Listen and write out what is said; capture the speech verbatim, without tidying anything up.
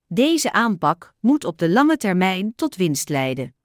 Deze aanpak moet op de lange termijn tot winst leiden.